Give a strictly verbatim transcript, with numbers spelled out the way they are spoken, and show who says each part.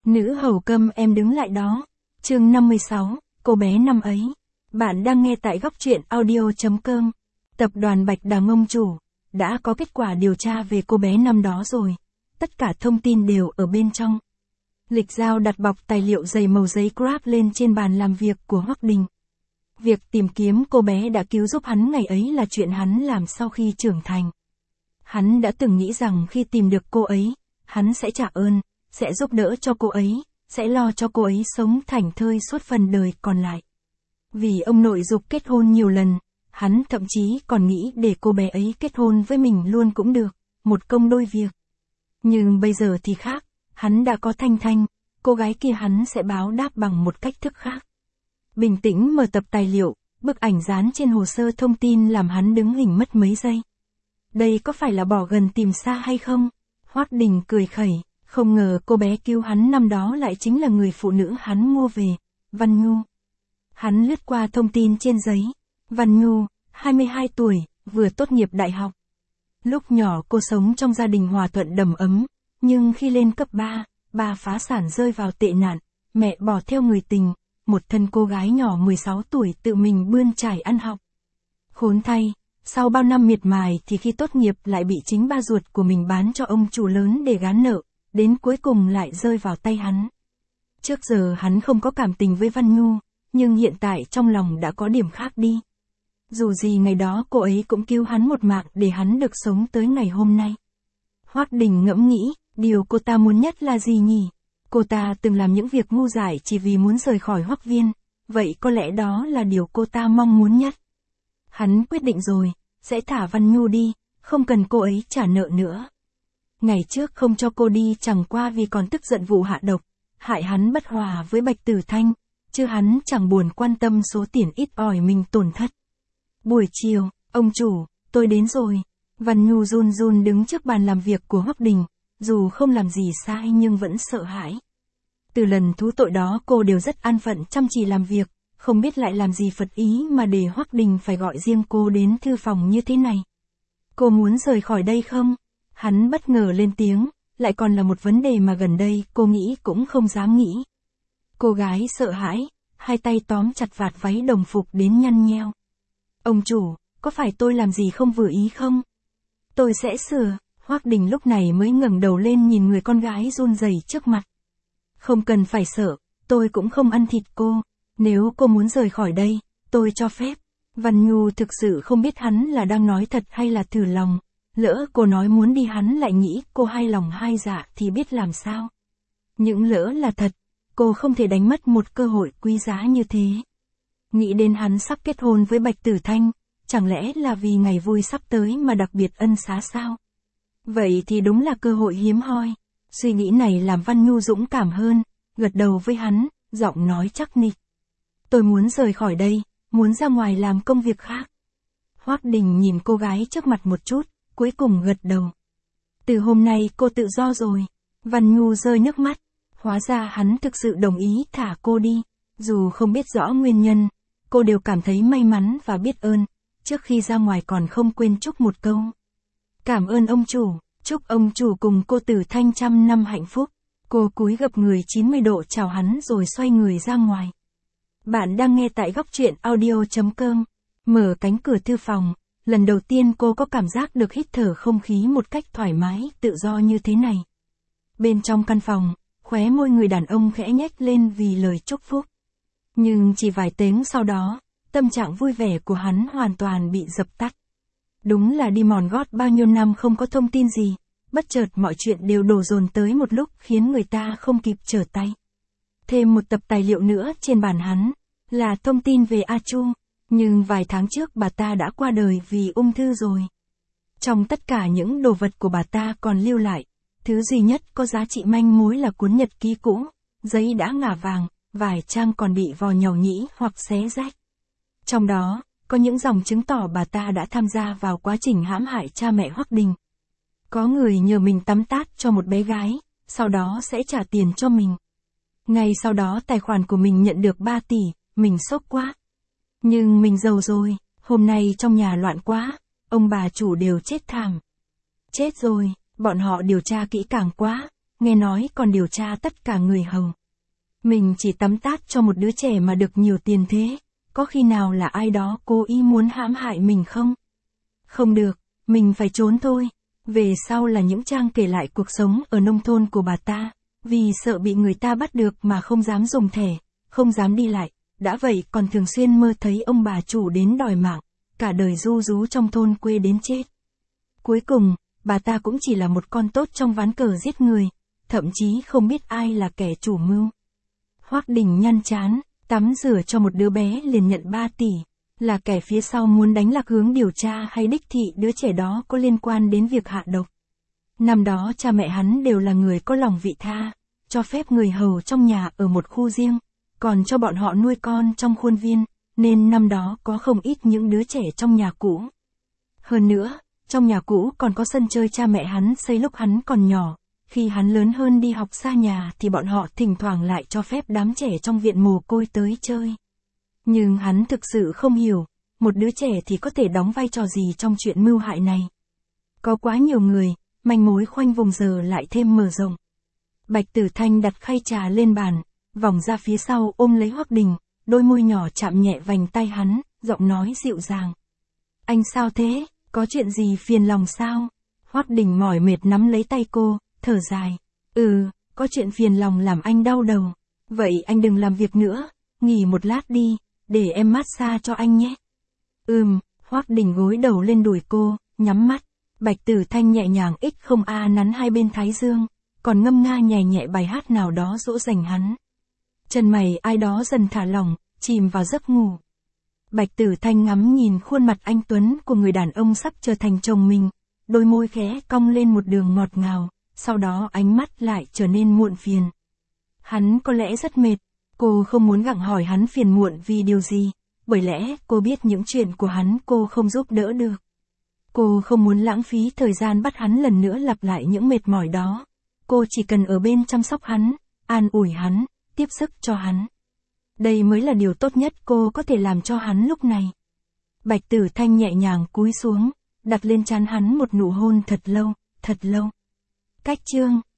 Speaker 1: Nữ hầu câm em đứng lại đó. Chương năm mươi sáu, cô bé năm ấy. Bạn đang nghe tại góc truyện audio chấm com. Tập đoàn Bạch Đằng ông chủ đã có kết quả điều tra về cô bé năm đó rồi. Tất cả thông tin đều ở bên trong. Lịch Giao đặt bọc tài liệu dày màu giấy grab lên trên bàn làm việc của Hoắc Đình. Việc tìm kiếm cô bé đã cứu giúp hắn ngày ấy là chuyện hắn làm sau khi trưởng thành. Hắn đã từng nghĩ rằng khi tìm được cô ấy, hắn sẽ trả ơn, sẽ giúp đỡ cho cô ấy, sẽ lo cho cô ấy sống thảnh thơi suốt phần đời còn lại. Vì ông nội giục kết hôn nhiều lần, hắn thậm chí còn nghĩ để cô bé ấy kết hôn với mình luôn cũng được, một công đôi việc. Nhưng bây giờ thì khác, hắn đã có Thanh Thanh, cô gái kia hắn sẽ báo đáp bằng một cách thức khác. Bình tĩnh mở tập tài liệu, bức ảnh dán trên hồ sơ thông tin làm hắn đứng hình mất mấy giây. Đây có phải là bỏ gần tìm xa hay không? Hoắc Đình cười khẩy, không ngờ cô bé cứu hắn năm đó lại chính là người phụ nữ hắn mua về, Văn Nhu. Hắn lướt qua thông tin trên giấy. Văn Nhu, hai mươi hai tuổi, vừa tốt nghiệp đại học. Lúc nhỏ cô sống trong gia đình hòa thuận đầm ấm, nhưng khi lên cấp ba, ba phá sản rơi vào tệ nạn, mẹ bỏ theo người tình, một thân cô gái nhỏ mười sáu tuổi tự mình bươn trải ăn học. Khốn thay, sau bao năm miệt mài thì khi tốt nghiệp lại bị chính ba ruột của mình bán cho ông chủ lớn để gán nợ, đến cuối cùng lại rơi vào tay hắn. Trước giờ hắn không có cảm tình với Văn Nhu, nhưng hiện tại trong lòng đã có điểm khác đi. Dù gì ngày đó cô ấy cũng cứu hắn một mạng để hắn được sống tới ngày hôm nay. Hoắc Đình ngẫm nghĩ, điều cô ta muốn nhất là gì nhỉ? Cô ta từng làm những việc ngu dại chỉ vì muốn rời khỏi Hoắc Viên, vậy có lẽ đó là điều cô ta mong muốn nhất. Hắn quyết định rồi, sẽ thả Văn Nhu đi, không cần cô ấy trả nợ nữa. Ngày trước không cho cô đi chẳng qua vì còn tức giận vụ hạ độc, hại hắn bất hòa với Bạch Tử Thanh, chứ hắn chẳng buồn quan tâm số tiền ít ỏi mình tổn thất. Buổi chiều, ông chủ, tôi đến rồi. Văn Nhu run run đứng trước bàn làm việc của Hoắc Đình, dù không làm gì sai nhưng vẫn sợ hãi. Từ lần thú tội đó cô đều rất an phận chăm chỉ làm việc, không biết lại làm gì phật ý mà để Hoắc Đình phải gọi riêng cô đến thư phòng như thế này. Cô muốn rời khỏi đây không? Hắn bất ngờ lên tiếng, lại còn là một vấn đề mà gần đây cô nghĩ cũng không dám nghĩ. Cô gái sợ hãi, hai tay tóm chặt vạt váy đồng phục đến nhăn nheo. Ông chủ, có phải tôi làm gì không vừa ý không? Tôi sẽ sửa. Hoắc Đình lúc này mới ngẩng đầu lên nhìn người con gái run rẩy trước mặt. Không cần phải sợ, tôi cũng không ăn thịt cô. Nếu cô muốn rời khỏi đây, tôi cho phép. Văn Nhu thực sự không biết hắn là đang nói thật hay là thử lòng. Lỡ cô nói muốn đi hắn lại nghĩ cô hai lòng hai dạ thì biết làm sao. Những lỡ là thật, cô không thể đánh mất một cơ hội quý giá như thế. Nghĩ đến hắn sắp kết hôn với Bạch Tử Thanh, chẳng lẽ là vì ngày vui sắp tới mà đặc biệt ân xá sao? Vậy thì đúng là cơ hội hiếm hoi. Suy nghĩ này làm Văn Nhu dũng cảm hơn, gật đầu với hắn, giọng nói chắc nịch. Tôi muốn rời khỏi đây, muốn ra ngoài làm công việc khác. Hoắc Đình nhìn cô gái trước mặt một chút, cuối cùng gật đầu. Từ hôm nay cô tự do rồi. Văn Nhu rơi nước mắt. Hóa ra hắn thực sự đồng ý thả cô đi. Dù không biết rõ nguyên nhân, cô đều cảm thấy may mắn và biết ơn. Trước khi ra ngoài còn không quên chúc một câu. Cảm ơn ông chủ, chúc ông chủ cùng cô Tử Thanh trăm năm hạnh phúc. Cô cúi gập người chín mươi độ chào hắn rồi xoay người ra ngoài. Bạn đang nghe tại góc truyện audio chấm com. Mở cánh cửa thư phòng, lần đầu tiên cô có cảm giác được hít thở không khí một cách thoải mái, tự do như thế này. Bên trong căn phòng, khóe môi người đàn ông khẽ nhếch lên vì lời chúc phúc. Nhưng chỉ vài tiếng sau đó, tâm trạng vui vẻ của hắn hoàn toàn bị dập tắt. Đúng là đi mòn gót bao nhiêu năm không có thông tin gì, bất chợt mọi chuyện đều đổ dồn tới một lúc khiến người ta không kịp trở tay. Thêm một tập tài liệu nữa trên bàn hắn, là thông tin về A Chu, nhưng vài tháng trước bà ta đã qua đời vì ung thư rồi. Trong tất cả những đồ vật của bà ta còn lưu lại, thứ duy nhất có giá trị manh mối là cuốn nhật ký cũ, giấy đã ngả vàng, vài trang còn bị vò nhàu nhĩ hoặc xé rách. Trong đó, có những dòng chứng tỏ bà ta đã tham gia vào quá trình hãm hại cha mẹ Hoắc Đình. Có người nhờ mình tắm tát cho một bé gái, sau đó sẽ trả tiền cho mình. Ngay sau đó tài khoản của mình nhận được ba tỷ, mình sốc quá. Nhưng mình giàu rồi, hôm nay trong nhà loạn quá, ông bà chủ đều chết thảm. Chết rồi, bọn họ điều tra kỹ càng quá, nghe nói còn điều tra tất cả người hầu. Mình chỉ tắm tát cho một đứa trẻ mà được nhiều tiền thế, có khi nào là ai đó cố ý muốn hãm hại mình không? Không được, mình phải trốn thôi. Về sau là những trang kể lại cuộc sống ở nông thôn của bà ta, vì sợ bị người ta bắt được mà không dám dùng thẻ, không dám đi lại, đã vậy còn thường xuyên mơ thấy ông bà chủ đến đòi mạng, cả đời ru rú trong thôn quê đến chết. Cuối cùng, bà ta cũng chỉ là một con tốt trong ván cờ giết người, thậm chí không biết ai là kẻ chủ mưu. Hoắc Đình nhăn chán, tắm rửa cho một đứa bé liền nhận ba tỷ, là kẻ phía sau muốn đánh lạc hướng điều tra hay đích thị đứa trẻ đó có liên quan đến việc hạ độc. Năm đó cha mẹ hắn đều là người có lòng vị tha, cho phép người hầu trong nhà ở một khu riêng, còn cho bọn họ nuôi con trong khuôn viên, nên năm đó có không ít những đứa trẻ trong nhà cũ. Hơn nữa, trong nhà cũ còn có sân chơi cha mẹ hắn xây lúc hắn còn nhỏ, khi hắn lớn hơn đi học xa nhà thì bọn họ thỉnh thoảng lại cho phép đám trẻ trong viện mồ côi tới chơi. Nhưng hắn thực sự không hiểu, một đứa trẻ thì có thể đóng vai trò gì trong chuyện mưu hại này. Có quá nhiều người, manh mối khoanh vùng giờ lại thêm mở rộng. Bạch Tử Thanh đặt khay trà lên bàn, vòng ra phía sau ôm lấy Hoắc Đình, đôi môi nhỏ chạm nhẹ vành tay hắn, giọng nói dịu dàng. Anh sao thế, có chuyện gì phiền lòng sao? Hoắc Đình mỏi mệt nắm lấy tay cô, thở dài. Ừ, có chuyện phiền lòng làm anh đau đầu. Vậy anh đừng làm việc nữa, nghỉ một lát đi, để em massage cho anh nhé. Ừm, Hoắc Đình gối đầu lên đùi cô, nhắm mắt. Bạch Tử Thanh nhẹ nhàng ích không a nắn hai bên thái dương, còn ngâm nga nhẹ nhẹ bài hát nào đó dỗ dành hắn. Chân mày ai đó dần thả lỏng, chìm vào giấc ngủ. Bạch Tử Thanh ngắm nhìn khuôn mặt anh tuấn của người đàn ông sắp trở thành chồng mình, đôi môi khẽ cong lên một đường ngọt ngào, sau đó ánh mắt lại trở nên muộn phiền. Hắn có lẽ rất mệt, cô không muốn gặng hỏi hắn phiền muộn vì điều gì, bởi lẽ cô biết những chuyện của hắn cô không giúp đỡ được. Cô không muốn lãng phí thời gian bắt hắn lần nữa lặp lại những mệt mỏi đó. Cô chỉ cần ở bên chăm sóc hắn, an ủi hắn, tiếp sức cho hắn. Đây mới là điều tốt nhất cô có thể làm cho hắn lúc này. Bạch Tử Thanh nhẹ nhàng cúi xuống, đặt lên trán hắn một nụ hôn thật lâu, thật lâu. Cách chương